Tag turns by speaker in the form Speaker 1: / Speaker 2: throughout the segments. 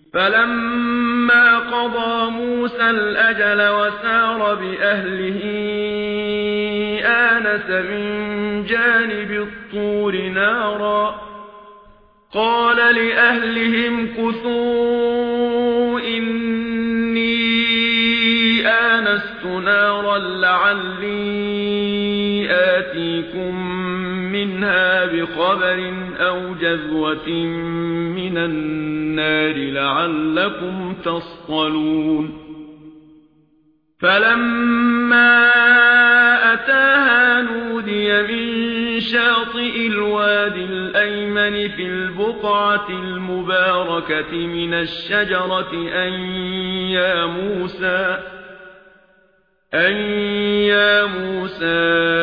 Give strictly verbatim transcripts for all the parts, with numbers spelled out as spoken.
Speaker 1: فلما قضى موسى الأجل وسار بأهله آنس من جانب الطور نارا قال لأهلهم كثوا إني آنست نارا لعلي آتيكم منها بخبر أو جذوة من النار لعلكم تصطلون فلما أتاها نودي من شاطئ الوادي الأيمن في البقعة المباركة من الشجرة أن يا موسى أن يا موسى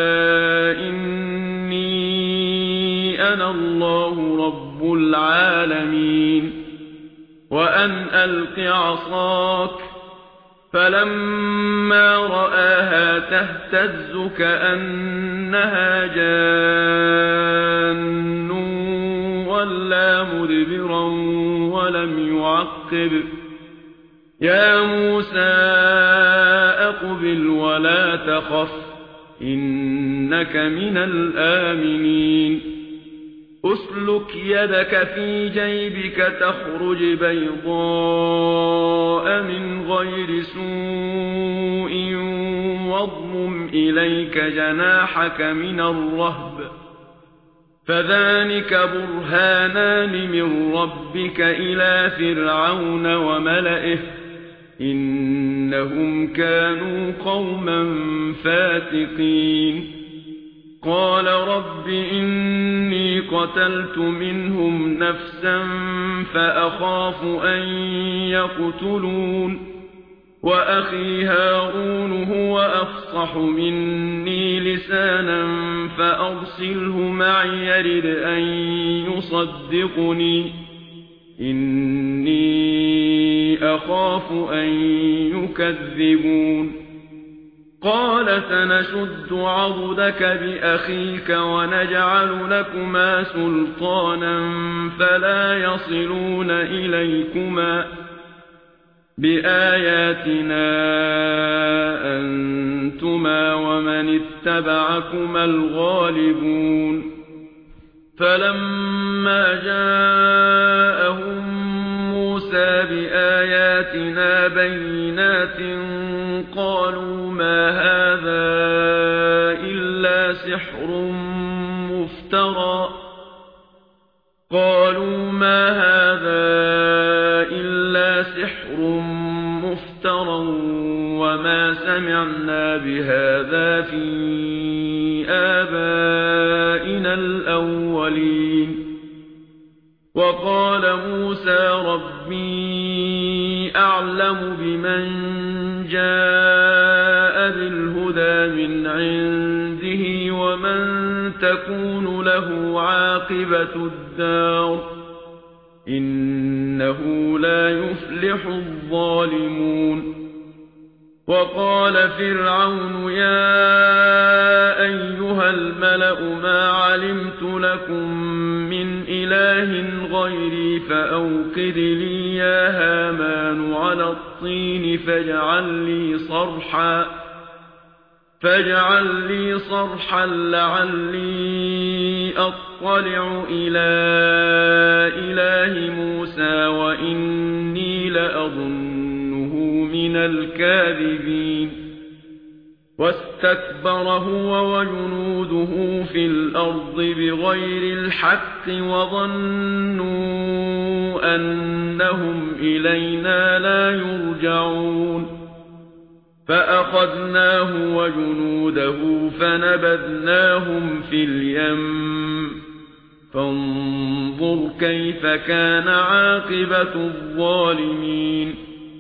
Speaker 1: إني أنا الله رب العالمين وأن ألق عصاك فلما رآها تهتز كأنها جان ولا مدبرا ولم يعقب يا موسى أقبل ولا تخف إنك من الآمنين أسلك يدك في جيبك تخرج بيضاء من غير سوء واضمم إليك جناحك من الرهب فذلك برهانان من ربك إلى فرعون وملئه إنهم كانوا قوما فاسقين قال رب إني قتلت منهم نفسا فأخاف أن يقتلون وأخي هارون هو أفصح مني لسانا فأرسله معي يرد أن يصدقني إني أخاف أن يكذبون قال سنشد عضدك بأخيك ونجعل لكما سلطانا فلا يصلون إليكما بآياتنا أنتما ومن اتبعكما الغالبون فلما جاءهم موسى بآياتنا بينات قالوا ما هذا إلا سحر مفترى قالوا ما هذا إلا سحر مفترى وما سمعنا بهذا في آبائنا الأولين وقال موسى ربي أعلم بمن جاء بالهدى من عنده ومن تكون له عاقبة الدار إنه لا يفلح الظالمون وقال فرعون يا أيها الملأ ما علمت لكم من إله غيري فأوقد لي يا هامان على الطين فاجعل لي صرحا فاجعل لي صرحا لعلي أطلع إلى إله موسى وإني لأظنه من الكاذبين واستكبر هو وجنوده في الأرض بغير الحق وظنوا أنهم إلينا لا يرجعون فأخذناه وجنوده فنبذناهم في اليم فانظر كيف كان عاقبة الظالمين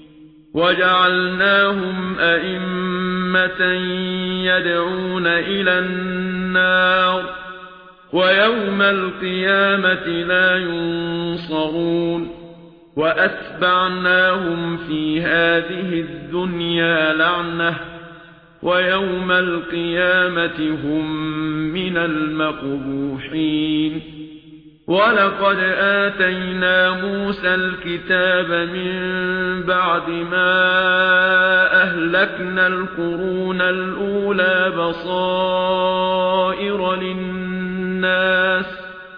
Speaker 1: وجعلناهم أئمة يدعون إلى النار ويوم القيامة لا ينصرون وأتبعناهم في هذه الدنيا لعنة ويوم القيامة هم من المقبوحين ولقد آتينا موسى الكتاب من بعد ما أهلكنا القرون الأولى بصائر للناس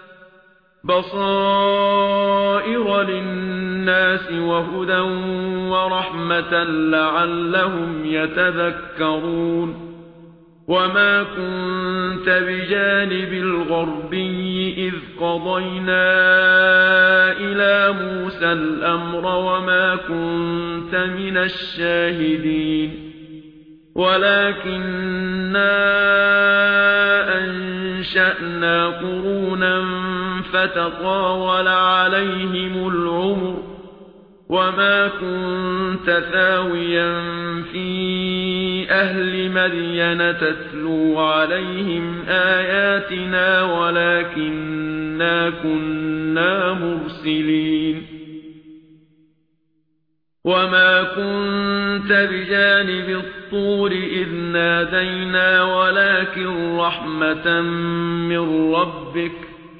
Speaker 1: بصائر للناس وهدى ورحمة لعلهم يتذكرون وما كنت بجانب الغربي إذ قضينا إلى موسى الأمر وما كنت من الشاهدين ولكننا أنشأنا قرونا فتطاول عليهم العمر وما كنت ثاويا في أهل مدين تتلو عليهم آياتنا ولكننا كنا مرسلين وما كنت بجانب الطور إذ نادينا ولكن رحمة من ربك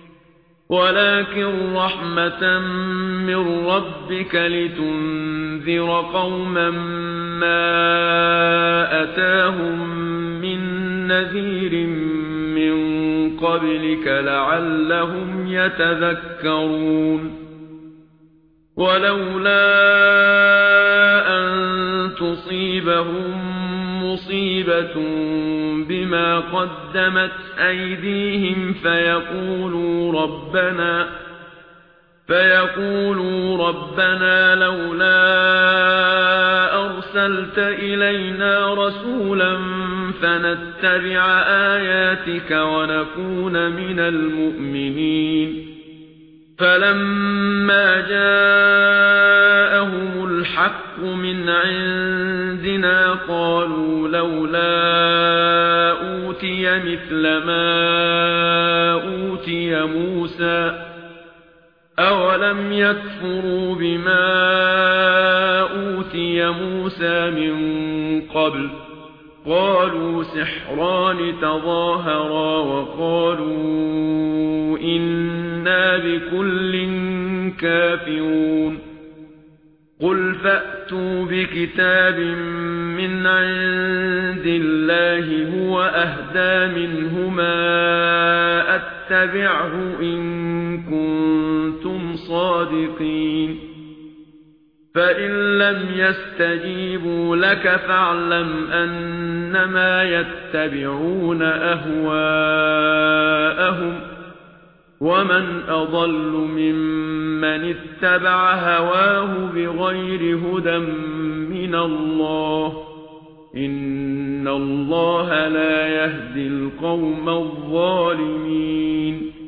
Speaker 1: ولكن رحمة من ربك لتنذر قوما ما أتاهم من نذير من قبلك لعلهم يتذكرون ولولا أن تصيبهم مصيبة بما قدمت أيديهم فيقولوا ربنا فيقولوا ربنا لولا أرسلت إلينا رسولا فنتبع آياتك ونكون من المؤمنين فلما جاءهم الحق من عندنا قالوا لولا أوتي مثل ما أوتي موسى أولم يكفروا بما أوتي موسى من قبل قالوا سحران تظاهرا وقالوا إنا بكل كافرون قل فأتوا بكتاب من عند الله هو أهدى منهما أتبعه إن كنتم صادقين فإن لم يستجيبوا لك فاعلم أنما يتبعون أهواءهم ومن أضل ممن اتبع هواه بغير هدى من الله إن الله لا يهدي القوم الظالمين